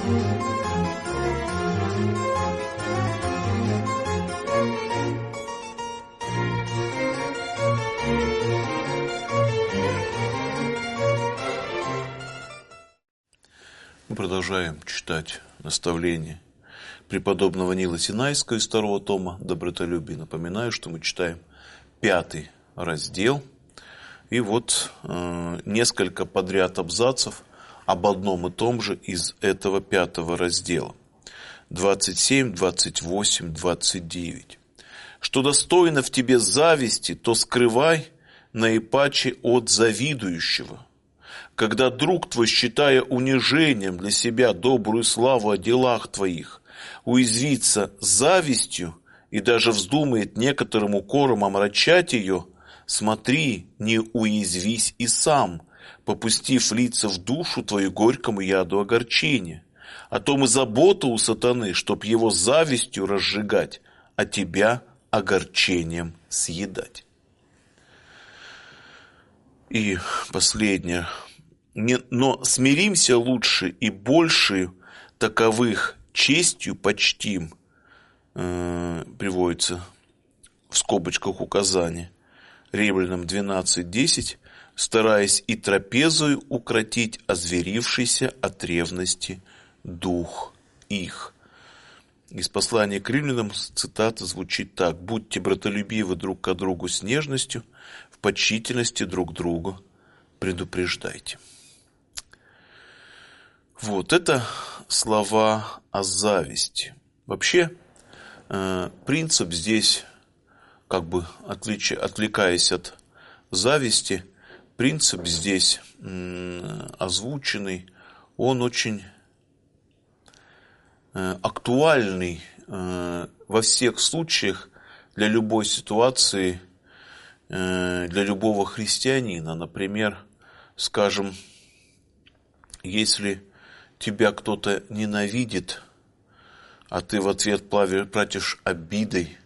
Мы продолжаем читать наставления преподобного Нила Синайского из 2 тома «Добротолюбие». Напоминаю, что мы читаем 5 раздел. И вот несколько подряд абзацев об одном и том же из этого 5 раздела. 27, 28, 29. «Что достойно в тебе зависти, то скрывай наипаче от завидующего. Когда друг твой, считая унижением для себя добрую славу о делах твоих, уязвится завистью и даже вздумает некоторым укором омрачать ее, смотри, не уязвись и сам, попустив лица в душу твою горькому яду огорчения. О том и забота у сатаны, чтоб его завистью разжигать, а тебя огорчением съедать». И последнее. «Но смиримся лучше и больше таковых честью почтим», приводится в скобочках указание, Римлянам 12:10, «стараясь и трапезою укротить озверившийся от ревности дух их». Из послания к Римлянам цитата звучит так: «Будьте братолюбивы друг к другу с нежностью, в почтительности друг другу предупреждайте». Вот это слова о зависти. Вообще, принцип здесь, как бы отвлекаясь от зависти, принцип здесь озвученный, он очень актуальный во всех случаях для любой ситуации, для любого христианина. Например, скажем, если тебя кто-то ненавидит, а ты в ответ платишь обидой,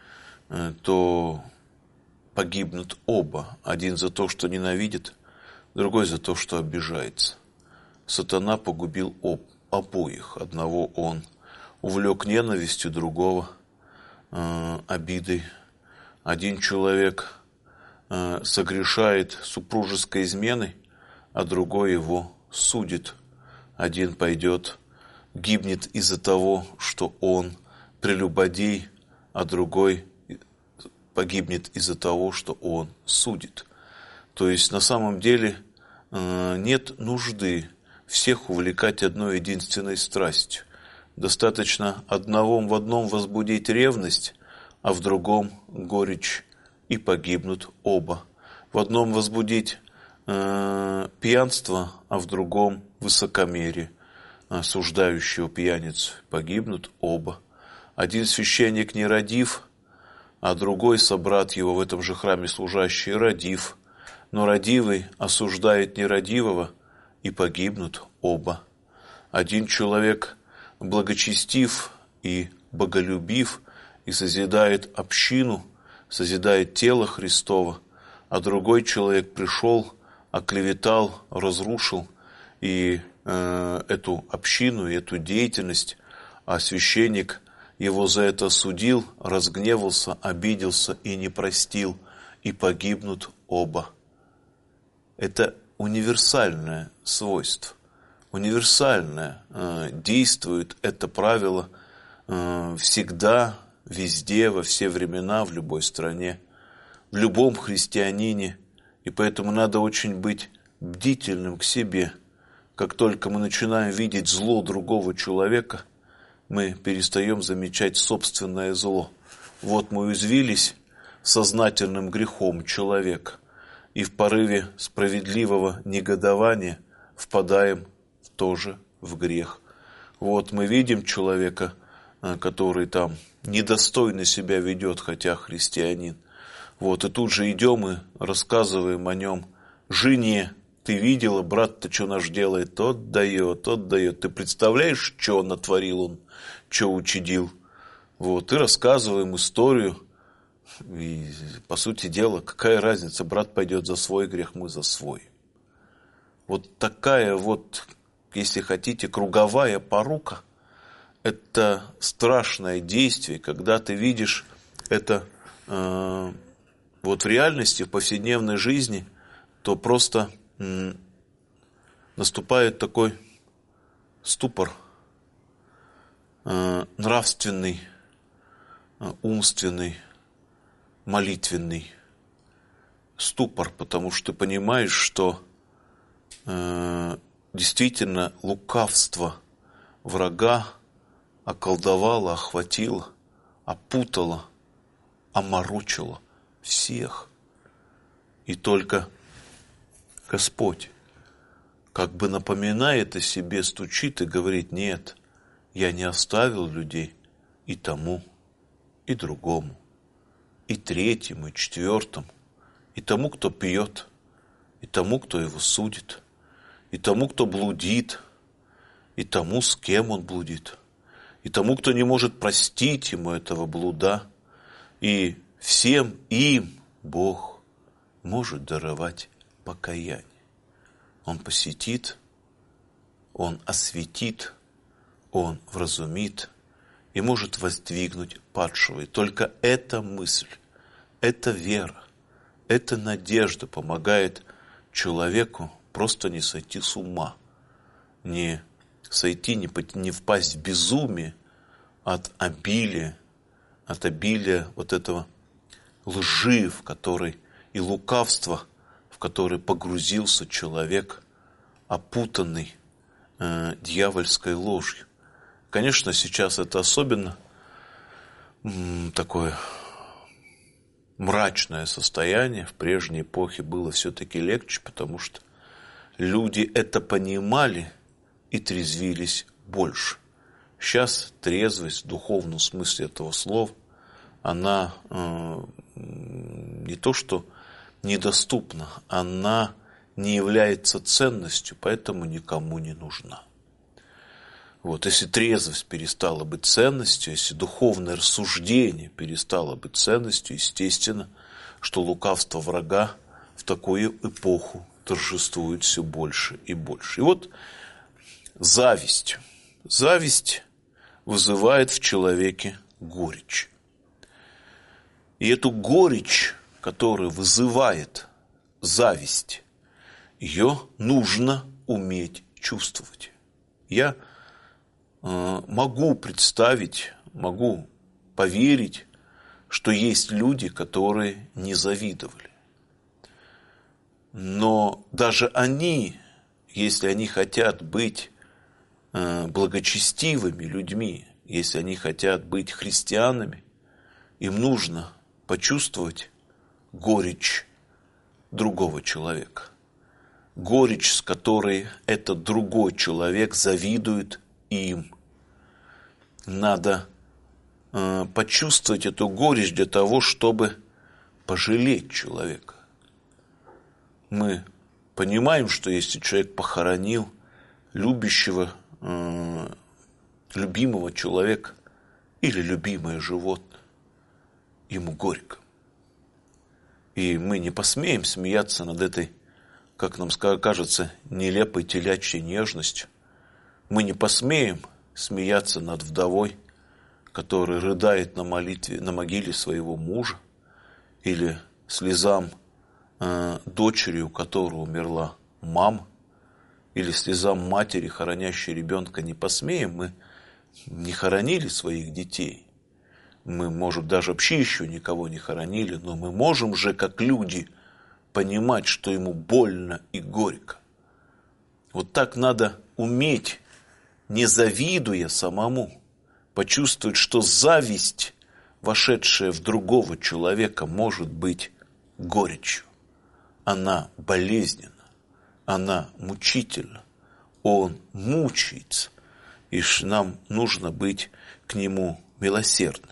то погибнут оба. Один за то, что ненавидит, другой за то, что обижается. Сатана погубил обоих. Одного он увлек ненавистью, другого обидой. Один человек согрешает супружеской изменой, а другой его судит. Один гибнет из-за того, что он прелюбодей, а другой погибнет из-за того, что он судит. То есть на самом деле нет нужды всех увлекать одной единственной страстью. Достаточно в одном возбудить ревность, а в другом горечь, и погибнут оба. В одном возбудить пьянство, а в другом высокомерие, осуждающего пьяницу, погибнут оба. Один священник нерадив, а другой собрат его в этом же храме служащий радив, но радивый осуждает нерадивого, и погибнут оба. Один человек благочестив и боголюбив, и созидает общину, созидает тело Христово, а другой человек пришел, оклеветал, разрушил и эту общину, и эту деятельность, а священник его за это осудил, разгневался, обиделся и не простил, и погибнут оба. Это универсальное свойство, универсальное, действует это правило всегда, везде, во все времена, в любой стране, в любом христианине. И поэтому надо очень быть бдительным к себе. Как только мы начинаем видеть зло другого человека, мы перестаем замечать собственное зло. Вот мы уязвились сознательным грехом человека, и в порыве справедливого негодования впадаем тоже в грех. Вот мы видим человека, который там недостойно себя ведет, хотя христианин. Вот, и тут же идем и рассказываем о нем жене. Ты видела, брат-то что наш делает? Тот дает, тот дает. Ты представляешь, что он натворил, он что учудил? Вот, и рассказываем историю. И, по сути дела, какая разница, брат пойдет за свой грех, мы за свой. Вот такая вот если хотите, круговая порука. Это страшное действие, когда ты видишь это вот в реальности, в повседневной жизни, то просто наступает такой ступор нравственный, умственный, молитвенный ступор, потому что ты понимаешь, что действительно лукавство врага околдовало, охватило, опутало, оморочило всех. И только Господь как бы напоминает о себе, стучит и говорит: нет, я не оставил людей и тому, и другому, и третьему, и четвертому, и тому, кто пьет, и тому, кто его судит, и тому, кто блудит, и тому, с кем он блудит, и тому, кто не может простить ему этого блуда, и всем им Бог может даровать покаяние. Он посетит, Он осветит, Он вразумит и может воздвигнуть падшего. И только эта мысль, эта вера, эта надежда помогает человеку просто не сойти с ума, не сойти, не впасть в безумие от обилия вот этого лжи, в которой и лукавства, в который погрузился человек, опутанный дьявольской ложью. Конечно, сейчас это особенно такое мрачное состояние. В прежней эпохе было все-таки легче, потому что люди это понимали и трезвились больше. Сейчас трезвость в духовном смысле этого слова, она не то что недоступна, она не является ценностью, поэтому никому не нужна. Вот, если трезвость перестала быть ценностью, если духовное рассуждение перестало быть ценностью, естественно, что лукавство врага в такую эпоху торжествует все больше и больше. И вот зависть. Зависть вызывает в человеке горечь. И эту горечь, которая вызывает зависть, ее нужно уметь чувствовать. Я могу представить, могу поверить, что есть люди, которые не завидовали. Но даже они, если они хотят быть благочестивыми людьми, если они хотят быть христианами, им нужно почувствовать горечь другого человека. Горечь, с которой этот другой человек завидует им. Надо почувствовать эту горечь для того, чтобы пожалеть человека. Мы понимаем, что если человек похоронил любящего, любимого человека или любимое животное, ему горько. И мы не посмеем смеяться над этой, как нам кажется, нелепой телячьей нежностью. Мы не посмеем смеяться над вдовой, которая рыдает на могиле своего мужа, или слезам дочери, у которой умерла мама, или слезам матери, хоронящей ребенка, не посмеем. Мы не хоронили своих детей. Мы, может, даже вообще еще никого не хоронили, но мы можем же, как люди, понимать, что ему больно и горько. Вот так надо уметь, не завидуя самому, почувствовать, что зависть, вошедшая в другого человека, может быть горечью. Она болезненна, она мучительна, он мучается, и нам нужно быть к нему милосердны.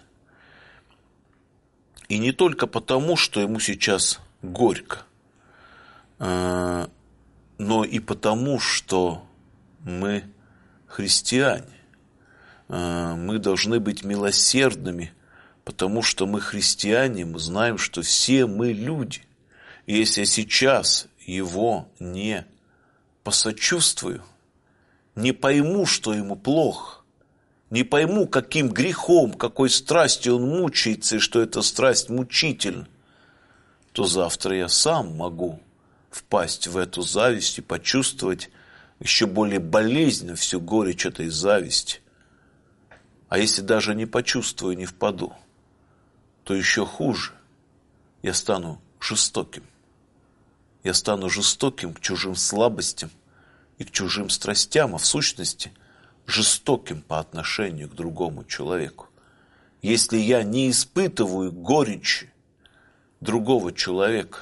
И не только потому, что ему сейчас горько, но и потому, что мы христиане. Мы должны быть милосердными, потому что мы христиане, мы знаем, что все мы люди. И если я сейчас его не посочувствую, не пойму, что ему плохо, не пойму, каким грехом, какой страстью он мучается, и что эта страсть мучительна, то завтра я сам могу впасть в эту зависть и почувствовать еще более болезненно всю горечь этой зависти. А если даже не почувствую, не впаду, то еще хуже. Я стану жестоким. Я стану жестоким к чужим слабостям и к чужим страстям, а в сущности жестоким по отношению к другому человеку. Если я не испытываю горечи другого человека,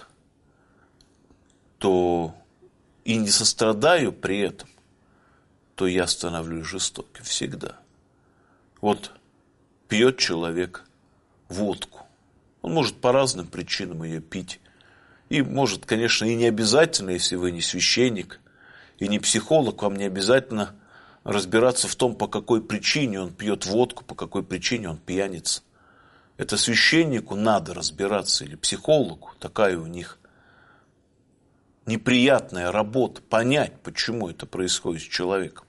то и не сострадаю при этом, то я становлюсь жестоким всегда. Вот пьет человек водку. Он может по разным причинам ее пить. И может, конечно, и не обязательно, если вы не священник и не психолог, вам не обязательно разбираться в том, по какой причине он пьет водку, по какой причине он пьяница. Это священнику надо разбираться, или психологу, такая у них неприятная работа, понять, почему это происходит с человеком.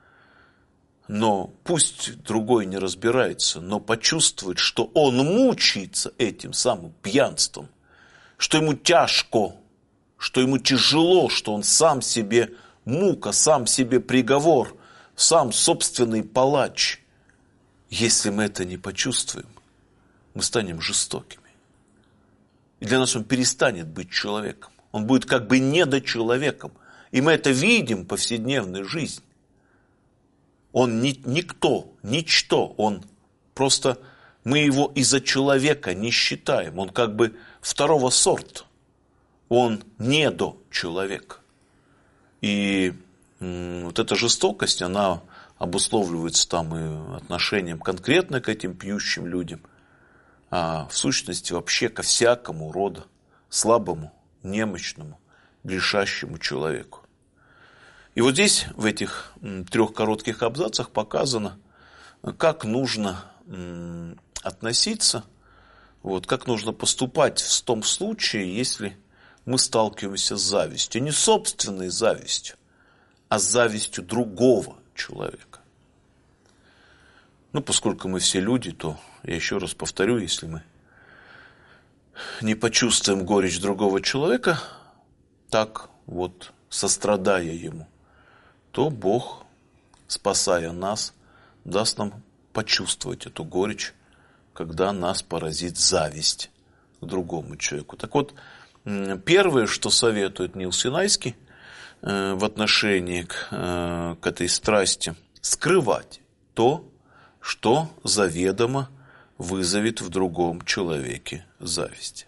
Но пусть другой не разбирается, но почувствует, что он мучается этим самым пьянством, что ему тяжко, что ему тяжело, что он сам себе мука, сам себе приговор, сам собственный палач. Если мы это не почувствуем, мы станем жестокими. И для нас он перестанет быть человеком. Он будет как бы недочеловеком. И мы это видим в повседневной жизни. Он никто, ничто. Он просто, мы его из-за человека не считаем. Он как бы второго сорта. Он недочеловек. И вот эта жестокость, она обусловливается там и отношением конкретно к этим пьющим людям, а в сущности вообще ко всякому рода слабому, немощному, грешащему человеку. И вот здесь, в этих 3 коротких абзацах показано, как нужно относиться, вот, как нужно поступать в том случае, если мы сталкиваемся с завистью. Не собственной завистью, а с завистью другого человека. Ну, поскольку мы все люди, то я еще раз повторю, если мы не почувствуем горечь другого человека, так вот, сострадая ему, то Бог, спасая нас, даст нам почувствовать эту горечь, когда нас поразит зависть к другому человеку. Так вот, первое, что советует Нил Синайский в отношении к этой страсти, скрывать то, что заведомо вызовет в другом человеке зависть.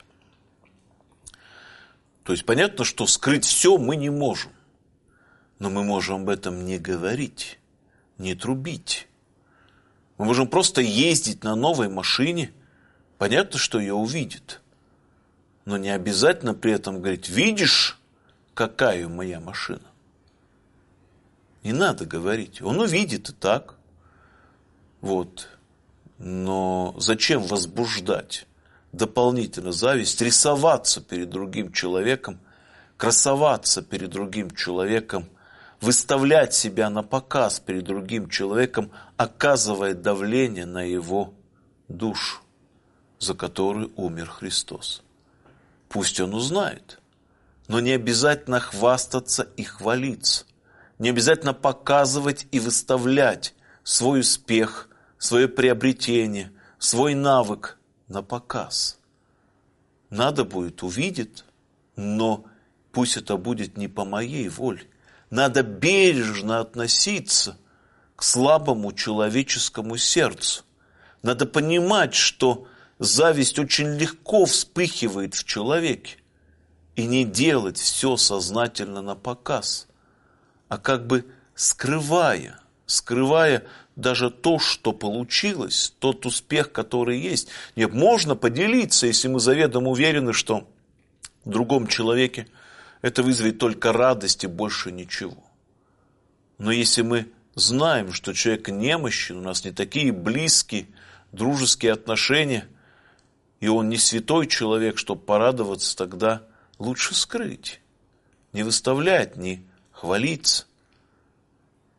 То есть понятно, что скрыть все мы не можем. Но мы можем об этом не говорить, не трубить. Мы можем просто ездить на новой машине. Понятно, что ее увидит. Но не обязательно при этом говорить: видишь, какая моя машина. Не надо говорить. Он увидит и так. Вот. Но зачем возбуждать дополнительно зависть, рисоваться перед другим человеком, красоваться перед другим человеком, выставлять себя на показ перед другим человеком, оказывая давление на его душу, за которую умер Христос. Пусть он узнает, но не обязательно хвастаться и хвалиться, не обязательно показывать и выставлять свой успех, свое приобретение, свой навык на показ. Надо будет, увидит, но пусть это будет не по моей воле. Надо бережно относиться к слабому человеческому сердцу. Надо понимать, что зависть очень легко вспыхивает в человеке. И не делать все сознательно на показ, а как бы скрывая даже то, что получилось, тот успех, который есть. Нет, можно поделиться, если мы заведомо уверены, что в другом человеке это вызовет только радость и больше ничего. Но если мы знаем, что человек немощен, у нас не такие близкие, дружеские отношения, и он не святой человек, чтобы порадоваться, тогда лучше скрыть, не выставлять, не хвалиться.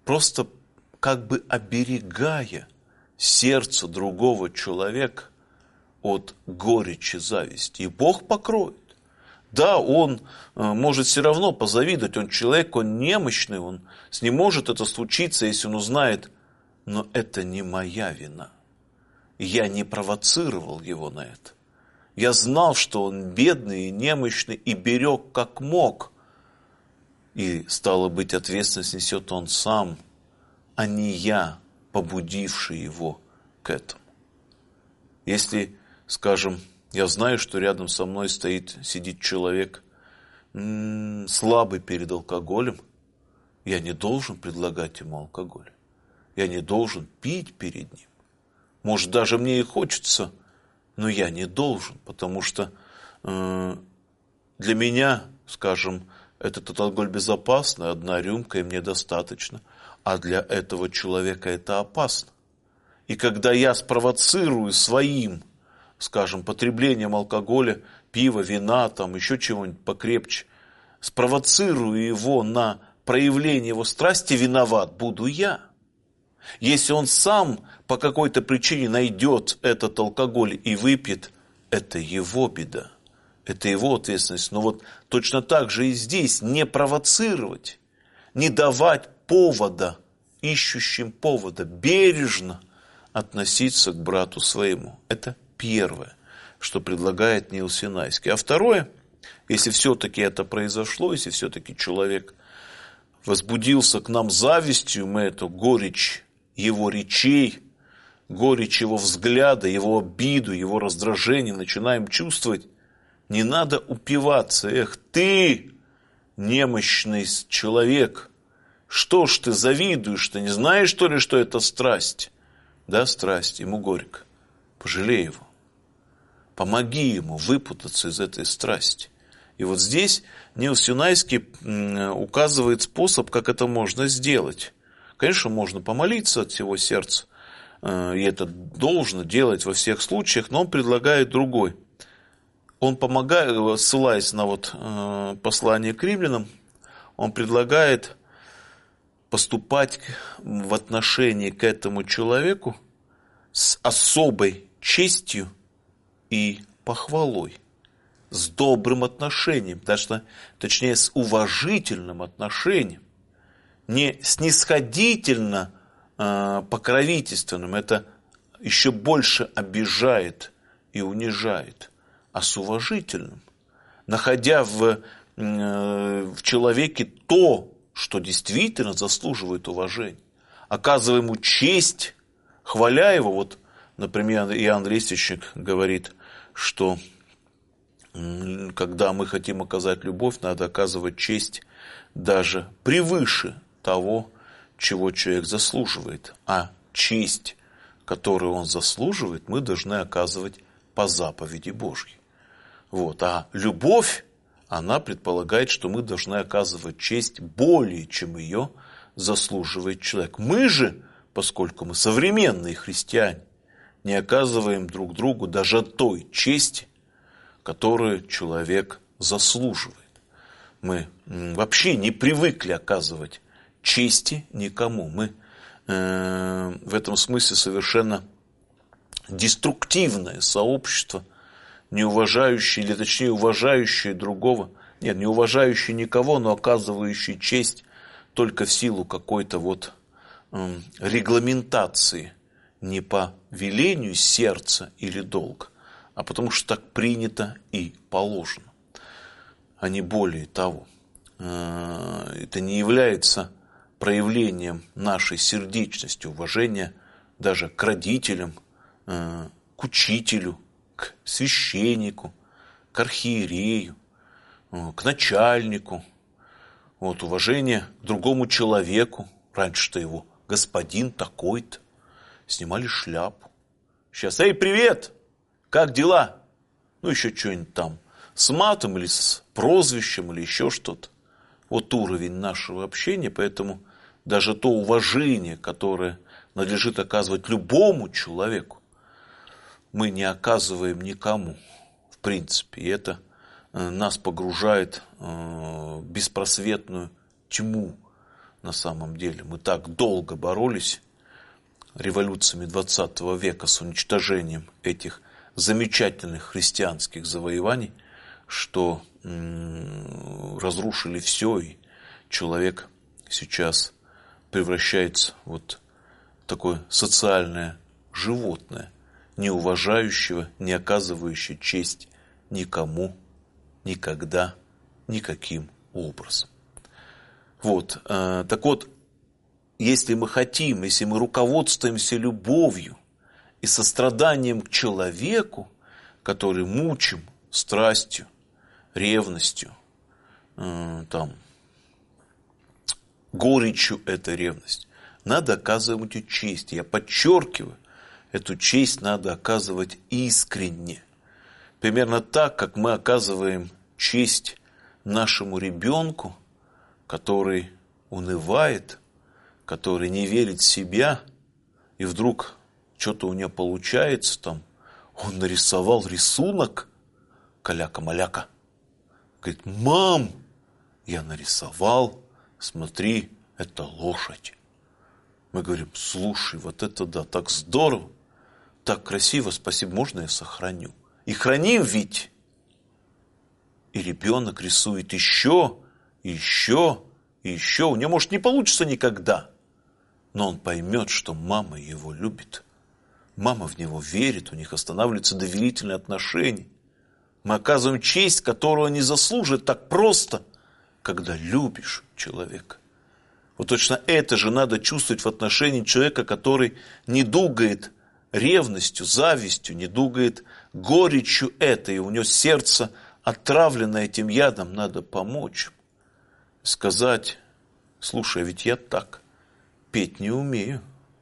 просто как бы оберегая сердце другого человека от горечи зависти. И Бог покроет. Да, он может все равно позавидовать, он человек, он немощный, он с ним может это случиться, если он узнает, но это не моя вина. Я не провоцировал его на это. Я знал, что он бедный и немощный, и берег как мог. И, стало быть, ответственность несет он сам, а не я, побудивший его к этому. Если, скажем, я знаю, что рядом со мной сидит человек слабый перед алкоголем, я не должен предлагать ему алкоголь. Я не должен пить перед ним. Может, даже мне и хочется, но я не должен, потому что для меня, скажем, этот алкоголь безопасный, одна рюмка и мне достаточно, а для этого человека это опасно. И когда я спровоцирую своим, скажем, потреблением алкоголя, пива, вина, там еще чего-нибудь покрепче, спровоцирую его на проявление его страсти, виноват буду я. Если он сам по какой-то причине найдет этот алкоголь и выпьет, это его беда, это его ответственность. Но вот точно так же и здесь не провоцировать, не давать повода, ищущим повода, бережно относиться к брату своему. Это первое, что предлагает Нил Синайский. А второе, если все-таки это произошло, если все-таки человек возбудился к нам завистью, мы эту горечь его речей, горечь его взгляда, его обиду, его раздражение начинаем чувствовать, не надо упиваться. Эх, ты, немощный человек, что ж ты завидуешь, ты не знаешь, что ли, что это страсть? Да, страсть, ему горько. Пожалей его. Помоги ему выпутаться из этой страсти. И вот здесь Нил Синайский указывает способ, как это можно сделать. Конечно, можно помолиться от всего сердца, и это должно делать во всех случаях, но он предлагает другой. Он помогает, ссылаясь на послание к римлянам, он предлагает поступать в отношении к этому человеку с особой честью и похвалой, с добрым отношением, точнее с уважительным отношением, не снисходительно покровительственным, это еще больше обижает и унижает, а с уважительным, находя в человеке то, что действительно заслуживает уважения, оказывая ему честь, хваля его. Вот, например, Иоанн Лествичник говорит, что когда мы хотим оказать любовь, надо оказывать честь даже превыше того, чего человек заслуживает. А честь, которую он заслуживает, мы должны оказывать по заповеди Божьей. Вот. А любовь, она предполагает, что мы должны оказывать честь более, чем ее заслуживает человек. Мы же, поскольку мы современные христиане, не оказываем друг другу даже той чести, которую человек заслуживает. Мы вообще не привыкли оказывать чести никому. Мы в этом смысле совершенно деструктивное сообщество, не уважающее, или точнее уважающее другого, нет, не уважающее никого, но оказывающее честь только в силу какой-то регламентации, не по велению сердца или долга, а потому что так принято и положено, а не более того. Это не является проявлением нашей сердечности, уважения даже к родителям, к учителю, к священнику, к архиерею, к начальнику, уважение к другому человеку. Раньше-то его господин такой-то, снимали шляпу. Сейчас: эй, привет, как дела? Еще что-нибудь там, с матом или с прозвищем, или еще что-то. Вот уровень нашего общения, поэтому даже то уважение, которое надлежит оказывать любому человеку, мы не оказываем никому, в принципе. И это нас погружает в беспросветную тьму на самом деле. Мы так долго боролись революциями 20 века с уничтожением этих замечательных христианских завоеваний, что разрушили все, и человек сейчас превращается вот в такое социальное животное, не уважающего, не оказывающее честь никому, никогда, никаким образом. Вот, так вот, если мы хотим, если мы руководствуемся любовью и состраданием к человеку, который мучим страстью, ревностью, горечью этой ревности, надо оказывать ей честь. Я подчеркиваю, эту честь надо оказывать искренне. Примерно так, как мы оказываем честь нашему ребенку, который унывает, который не верит в себя, и вдруг что-то у него получается, там, он нарисовал рисунок, каляка-маляка. Говорит: мам, я нарисовал, смотри, это лошадь. Мы говорим: слушай, вот это да, так здорово, так красиво, спасибо, можно я сохраню? И храним ведь. И ребенок рисует еще, и еще, и еще. У него, может, не получится никогда, но он поймет, что мама его любит. Мама в него верит, у них останавливаются доверительные отношения. Мы оказываем честь, которую не заслужит так просто, когда любишь человека. Вот точно это же надо чувствовать в отношении человека, который не дугает ревностью, завистью, не дугает горечью этой. У него сердце отравлено этим ядом, надо помочь. Сказать: слушай, а ведь я так петь не умею.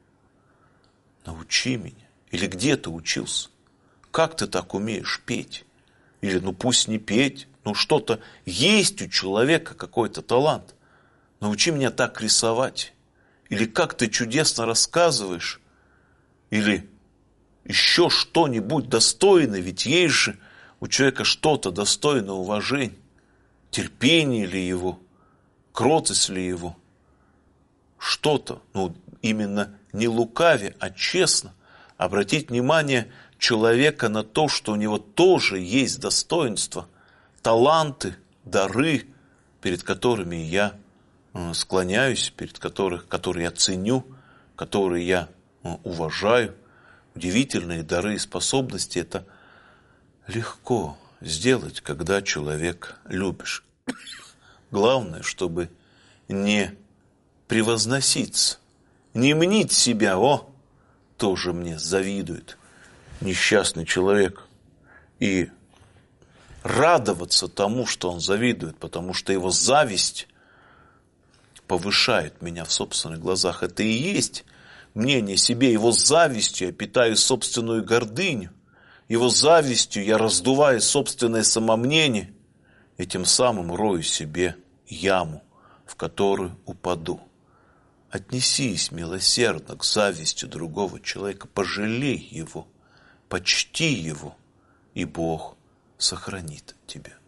Научи меня. Или где ты учился? Как ты так умеешь петь? Или ну пусть не петь, но что-то есть у человека, какой-то талант. Научи меня так рисовать. Или как ты чудесно рассказываешь. Или еще что-нибудь достойное. Ведь есть же у человека что-то достойное уважения. Терпение ли его, кротость ли его. Что-то, ну именно не лукаве, а честно обратить внимание человека на то, что у него тоже есть достоинства, таланты, дары, перед которыми я склоняюсь, которые я ценю, которые я уважаю. Удивительные дары и способности — это легко сделать, когда человек любишь. Главное, чтобы не превозноситься, не мнить себя: о, тоже мне завидует несчастный человек, и радоваться тому, что он завидует, потому что его зависть повышает меня в собственных глазах. Это и есть мнение о себе. Его завистью я питаю собственную гордыню, его завистью я раздуваю собственное самомнение, и тем самым рою себе яму, в которую упаду. Отнесись милосердно к зависти другого человека, пожалей его, почти его, и Бог сохранит тебя.